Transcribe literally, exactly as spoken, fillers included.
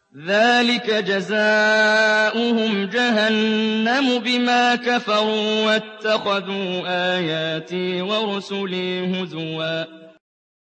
ذَٰلِكَ جَزَاؤُهُمْ جَهَنَّمُ بِمَا كَفَرُوا وَاتَّخَذُوا آيَاتِي وَرُسُلِي هُزُوًا